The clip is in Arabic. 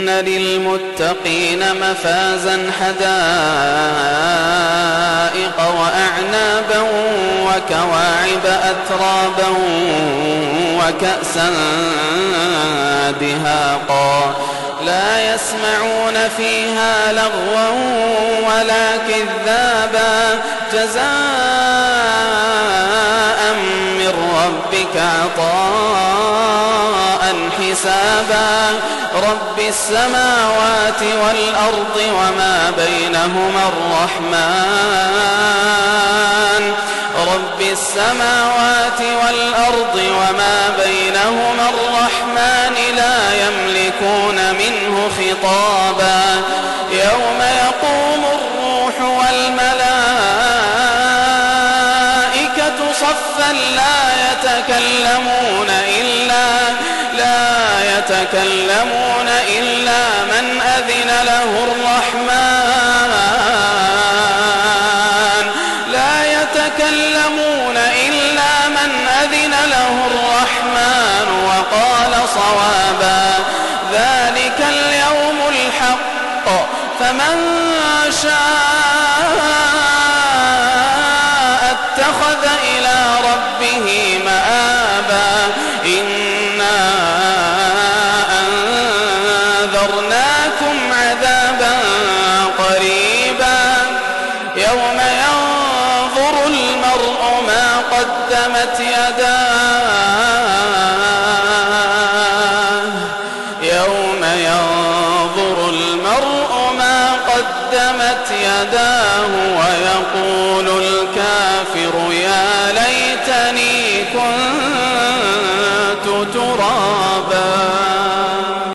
للمتقين مفازا حدائق وأعنابا وكواعب أترابا وكأسا دهاقا لا يسمعون فيها لغوا ولا كذابا جزاء من ربك عطاء حسابا رب السماوات والأرض وما بينهما الرحمن رب السماوات والأرض وما بينهما الرحمن لا يملكون منه خطابا يوم يقوم الروح والملائكة صفا لا يتكلمون إلا من أذن له الرحمن وقال صوابا ذلك اليوم الحق فمن شاء اتخذ إلى ربه مآبا إنا أنذرناكم عذابا قريبا يوم ينظر المرء ما قدمت يداه ويقول